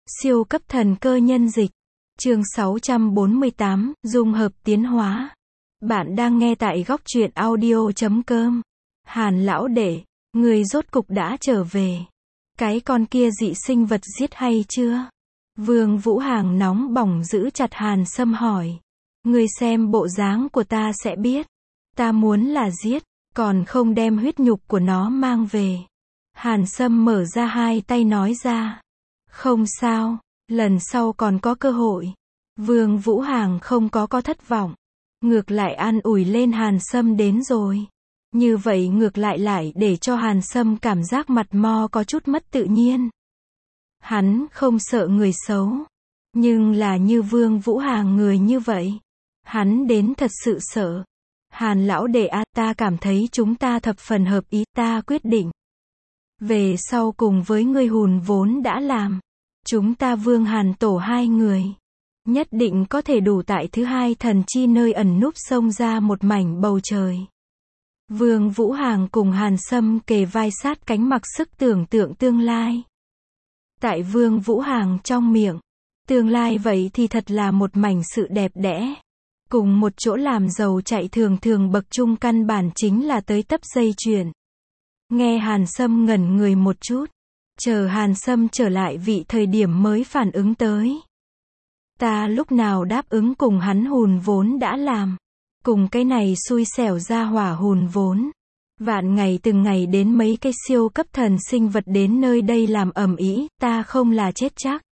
Siêu cấp thần cơ nhân dịch. Chương 648, dung hợp tiến hóa. Bạn đang nghe tại góc truyện audio.com. Hàn lão đệ, người rốt cục đã trở về. Cái con kia dị sinh vật giết hay chưa? Vương Vũ Hàng nóng bỏng giữ chặt Hàn Sâm hỏi. Người xem bộ dáng của ta sẽ biết. Ta muốn là giết, còn không đem huyết nhục của nó mang về. Hàn Sâm mở ra hai tay nói ra. Không sao, lần sau còn có cơ hội. Vương Vũ Hàng không có thất vọng. Ngược lại an ủi lên Hàn Sâm đến rồi. Như vậy ngược lại để cho Hàn Sâm cảm giác mặt mo có chút mất tự nhiên. Hắn không sợ người xấu. Nhưng là như Vương Vũ Hàng người như vậy. Hắn đến thật sự sợ. Hàn lão đệ ta cảm thấy chúng ta thập phần hợp ý, ta quyết định. Về sau cùng với ngươi hùn vốn đã làm. Chúng ta Vương Hàn tổ hai người. Nhất định có thể đủ tại thứ hai thần chi nơi ẩn núp xông ra một mảnh bầu trời. Vương Vũ Hàng cùng Hàn Sâm kề vai sát cánh mặc sức tưởng tượng tương lai. Tại Vương Vũ Hàng trong miệng, tương lai vậy thì thật là một mảnh sự đẹp đẽ. Cùng một chỗ làm giàu chạy thường bậc trung căn bản chính là tới tấp dây chuyền. Nghe Hàn Sâm ngẩn người một chút. Chờ Hàn Sâm trở lại vị thời điểm mới phản ứng tới. Ta lúc nào đáp ứng cùng hắn hùn vốn đã làm. Cùng cái này xui xẻo ra hỏa hùn vốn. Vạn ngày từng ngày đến mấy cái siêu cấp thần sinh vật đến nơi đây làm ầm ĩ, ta không là chết chắc.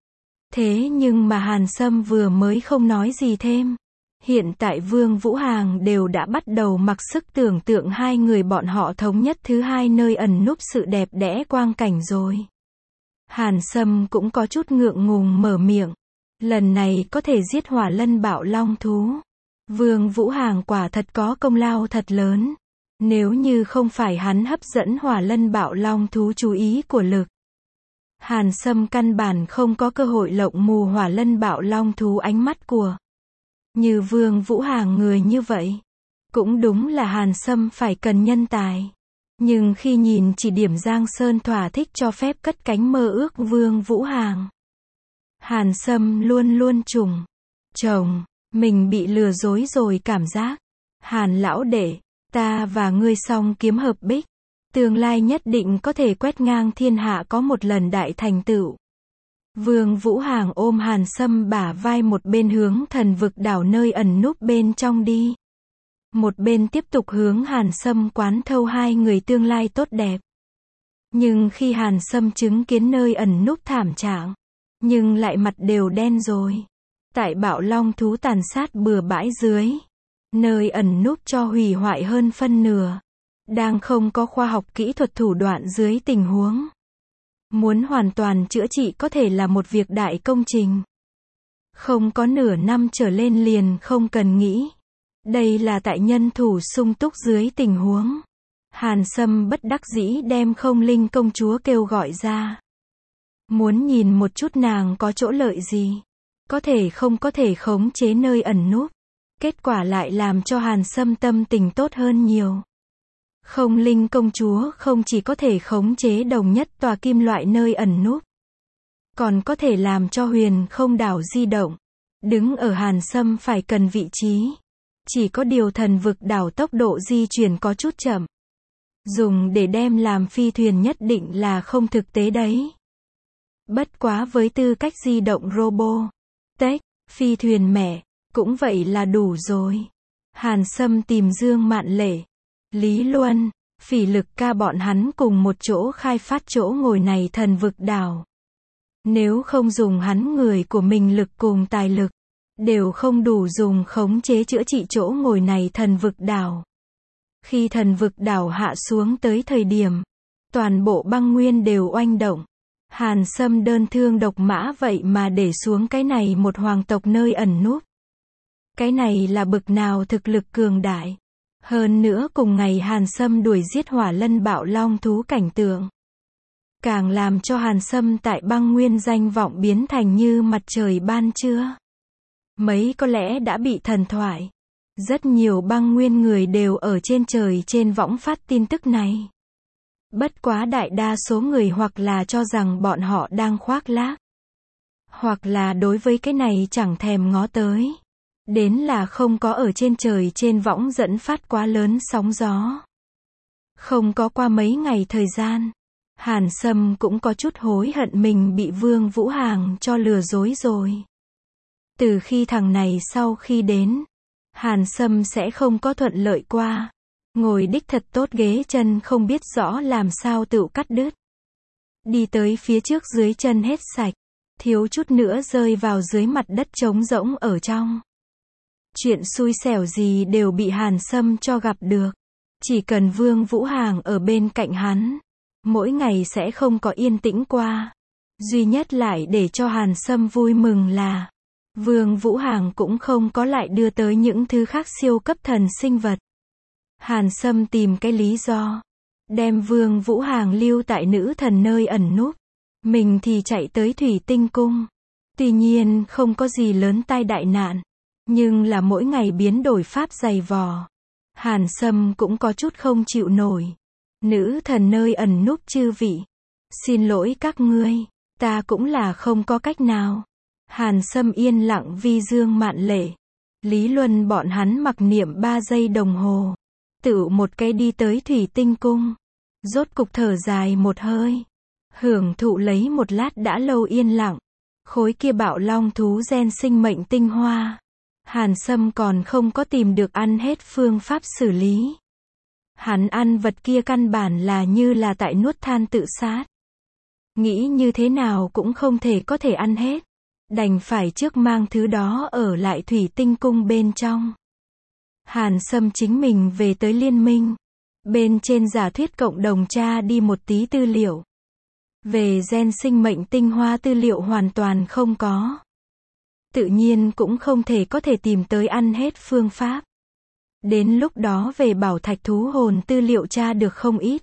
Thế nhưng mà Hàn Sâm vừa mới không nói gì thêm. Hiện tại Vương Vũ Hàng đều đã bắt đầu mặc sức tưởng tượng hai người bọn họ thống nhất thứ hai nơi ẩn núp sự đẹp đẽ quang cảnh rồi. Hàn Sâm cũng có chút ngượng ngùng mở miệng. Lần này có thể giết hỏa lân bạo long thú. Vương Vũ Hàng quả thật có công lao thật lớn. Nếu như không phải hắn hấp dẫn hỏa lân bạo long thú chú ý của lực. Hàn Sâm căn bản không có cơ hội lộng mù hỏa lân bạo long thú ánh mắt của. Như Vương Vũ Hàng người như vậy. Cũng đúng là Hàn Sâm phải cần nhân tài. Nhưng khi nhìn chỉ điểm Giang Sơn thỏa thích cho phép cất cánh mơ ước Vương Vũ Hàng. Hàn Sâm luôn chồng, mình bị lừa dối rồi cảm giác. Hàn lão đệ, ta và ngươi song kiếm hợp bích. Tương lai nhất định có thể quét ngang thiên hạ có một lần đại thành tựu. Vương Vũ Hàng ôm Hàn Sâm bả vai một bên hướng thần vực đảo nơi ẩn núp bên trong đi. Một bên tiếp tục hướng Hàn Sâm quán thâu hai người tương lai tốt đẹp. Nhưng khi Hàn Sâm chứng kiến nơi ẩn núp thảm trạng, nhưng lại mặt đều đen rồi. Tại bạo long thú tàn sát bừa bãi dưới. Nơi ẩn núp cho hủy hoại hơn phân nửa. Đang không có khoa học kỹ thuật thủ đoạn dưới tình huống. Muốn hoàn toàn chữa trị có thể là một việc đại công trình. Không có nửa năm trở lên liền không cần nghĩ. Đây là tại nhân thủ sung túc dưới tình huống. Hàn Sâm bất đắc dĩ đem Không Linh công chúa kêu gọi ra. Muốn nhìn một chút nàng có chỗ lợi gì. Có thể không có thể khống chế nơi ẩn núp. Kết quả lại làm cho Hàn Sâm tâm tình tốt hơn nhiều. Không Linh công chúa không chỉ có thể khống chế đồng nhất tòa kim loại nơi ẩn núp. Còn có thể làm cho huyền không đảo di động. Đứng ở Hàn Sâm phải cần vị trí. Chỉ có điều thần vực đảo tốc độ di chuyển có chút chậm. Dùng để đem làm phi thuyền nhất định là không thực tế đấy. Bất quá với tư cách di động robot, tech, phi thuyền mẹ, cũng vậy là đủ rồi. Hàn Sâm tìm Dương Mạn Lệ, Lý Luân, Phỉ Lực Ca bọn hắn cùng một chỗ khai phát chỗ ngồi này thần vực đảo. Nếu không dùng hắn người của mình lực cùng tài lực, đều không đủ dùng khống chế chữa trị chỗ ngồi này thần vực đảo. Khi thần vực đảo hạ xuống tới thời điểm, toàn bộ băng nguyên đều oanh động. Hàn Sâm đơn thương độc mã vậy mà để xuống cái này một hoàng tộc nơi ẩn núp. Cái này là bực nào thực lực cường đại. Hơn nữa cùng ngày Hàn Sâm đuổi giết hỏa lân bạo long thú cảnh tượng. Càng làm cho Hàn Sâm tại băng nguyên danh vọng biến thành như mặt trời ban trưa. Mấy có lẽ đã bị thần thoại. Rất nhiều băng nguyên người đều ở trên trời trên võng phát tin tức này. Bất quá đại đa số người hoặc là cho rằng bọn họ đang khoác lác. Hoặc là đối với cái này chẳng thèm ngó tới. Đến là không có ở trên trời trên võng dẫn phát quá lớn sóng gió. Không có qua mấy ngày thời gian, Hàn Sâm cũng có chút hối hận mình bị Vương Vũ Hàng cho lừa dối rồi. Từ khi thằng này sau khi đến, Hàn Sâm sẽ không có thuận lợi qua. Ngồi đích thật tốt ghế chân không biết rõ làm sao tự cắt đứt. Đi tới phía trước dưới chân hết sạch, thiếu chút nữa rơi vào dưới mặt đất trống rỗng ở trong. Chuyện xui xẻo gì đều bị Hàn Sâm cho gặp được. Chỉ cần Vương Vũ Hàng ở bên cạnh hắn, mỗi ngày sẽ không có yên tĩnh qua. Duy nhất lại để cho Hàn Sâm vui mừng là Vương Vũ Hàng cũng không có lại đưa tới những thứ khác siêu cấp thần sinh vật. Hàn Sâm tìm cái lý do, đem Vương Vũ Hàng lưu tại nữ thần nơi ẩn núp. Mình thì chạy tới Thủy Tinh Cung. Tuy nhiên không có gì lớn tai đại nạn, nhưng là mỗi ngày biến đổi pháp dày vò. Hàn Sâm cũng có chút không chịu nổi. Nữ thần nơi ẩn núp chư vị, xin lỗi các ngươi, ta cũng là không có cách nào. Hàn Sâm yên lặng vi dương mạn lệ. Lý Luân bọn hắn mặc niệm 3 giây đồng hồ. Tự một cái đi tới Thủy Tinh Cung. Rốt cục thở dài một hơi. Hưởng thụ lấy một lát đã lâu yên lặng. Khối kia bạo long thú gen sinh mệnh tinh hoa. Hàn Sâm còn không có tìm được ăn hết phương pháp xử lý. Hắn ăn vật kia căn bản là như là tại nuốt than tự sát. Nghĩ như thế nào cũng không thể có thể ăn hết. Đành phải trước mang thứ đó ở lại Thủy Tinh Cung bên trong. Hàn Sâm chính mình về tới liên minh. Bên trên giả thuyết cộng đồng tra đi một tí tư liệu. Về gen sinh mệnh tinh hoa tư liệu hoàn toàn không có. Tự nhiên cũng không thể có thể tìm tới ăn hết phương pháp. Đến lúc đó về bảo thạch thú hồn tư liệu tra được không ít.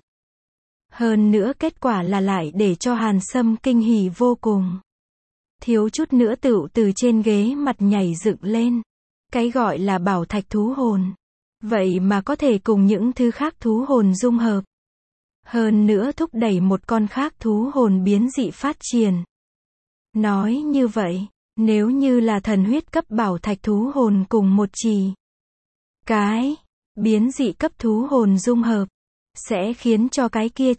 Hơn nữa kết quả là lại để cho Hàn Sâm kinh hỉ vô cùng. Thiếu chút nữa tựu từ trên ghế mặt nhảy dựng lên. Cái gọi là bảo thạch thú hồn. Vậy mà có thể cùng những thứ khác thú hồn dung hợp. Hơn nữa thúc đẩy một con khác thú hồn biến dị phát triển. Nói như vậy, nếu như là thần huyết cấp bảo thạch thú hồn cùng một cái biến dị cấp thú hồn dung hợp, sẽ khiến cho cái kia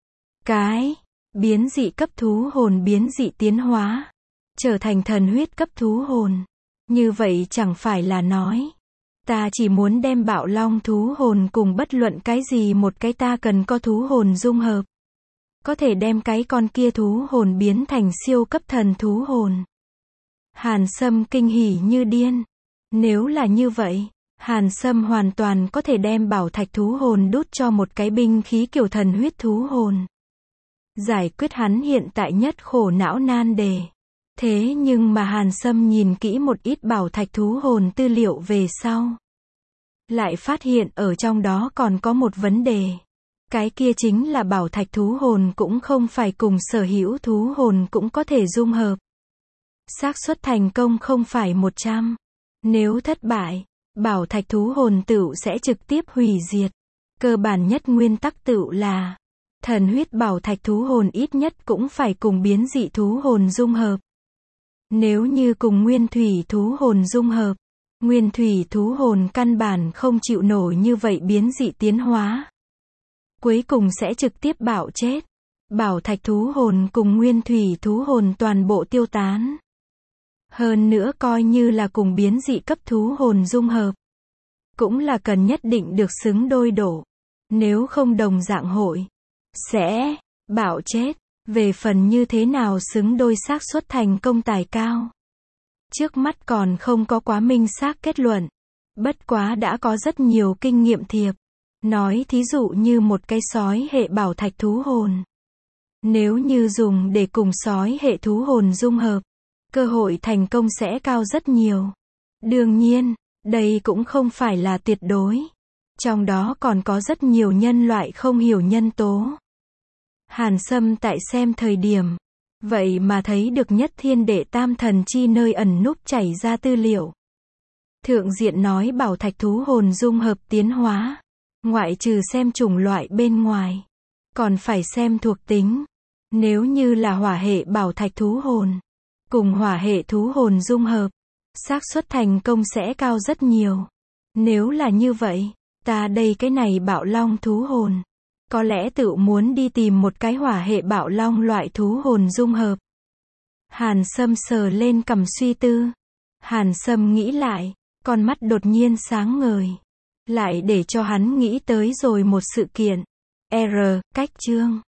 cái biến dị cấp thú hồn biến dị tiến hóa, trở thành thần huyết cấp thú hồn. Như vậy chẳng phải là nói, ta chỉ muốn đem bạo long thú hồn cùng bất luận cái gì một cái ta cần có thú hồn dung hợp. Có thể đem cái con kia thú hồn biến thành siêu cấp thần thú hồn. Hàn Sâm kinh hỉ như điên. Nếu là như vậy, Hàn Sâm hoàn toàn có thể đem bảo thạch thú hồn đút cho một cái binh khí kiểu thần huyết thú hồn. Giải quyết hắn hiện tại nhất khổ não nan đề. Thế nhưng mà Hàn Sâm nhìn kỹ một ít bảo thạch thú hồn tư liệu về sau. Lại phát hiện ở trong đó còn có một vấn đề. Cái kia chính là bảo thạch thú hồn cũng không phải cùng sở hữu thú hồn cũng có thể dung hợp. Xác suất thành công không phải 100. Nếu thất bại, bảo thạch thú hồn tựu sẽ trực tiếp hủy diệt. Cơ bản nhất nguyên tắc tựu là thần huyết bảo thạch thú hồn ít nhất cũng phải cùng biến dị thú hồn dung hợp. Nếu như cùng nguyên thủy thú hồn dung hợp, nguyên thủy thú hồn căn bản không chịu nổi như vậy biến dị tiến hóa. Cuối cùng sẽ trực tiếp bạo chết. Bảo thạch thú hồn cùng nguyên thủy thú hồn toàn bộ tiêu tán. Hơn nữa coi như là cùng biến dị cấp thú hồn dung hợp, cũng là cần nhất định được xứng đôi độ. Nếu không đồng dạng hội sẽ bạo chết. Về phần như thế nào xứng đôi xác suất thành công tài cao, trước mắt còn không có quá minh xác kết luận. Bất quá đã có rất nhiều kinh nghiệm thiệp. Nói thí dụ như một cái sói hệ bảo thạch thú hồn. Nếu như dùng để cùng sói hệ thú hồn dung hợp, cơ hội thành công sẽ cao rất nhiều. Đương nhiên, đây cũng không phải là tuyệt đối. Trong đó còn có rất nhiều nhân loại không hiểu nhân tố. Hàn Sâm tại xem thời điểm, vậy mà thấy được nhất thiên đệ tam thần chi nơi ẩn núp chảy ra tư liệu. Thượng diện nói bảo thạch thú hồn dung hợp tiến hóa, ngoại trừ xem chủng loại bên ngoài, còn phải xem thuộc tính. Nếu như là hỏa hệ bảo thạch thú hồn, cùng hỏa hệ thú hồn dung hợp, xác suất thành công sẽ cao rất nhiều. Nếu là như vậy, ta đây cái này bạo long thú hồn, có lẽ tự muốn đi tìm một cái hỏa hệ bạo long loại thú hồn dung hợp. Hàn Sâm sờ lên cằm suy tư. Hàn Sâm nghĩ lại, con mắt đột nhiên sáng ngời. Lại để cho hắn nghĩ tới rồi một sự kiện. Cách chương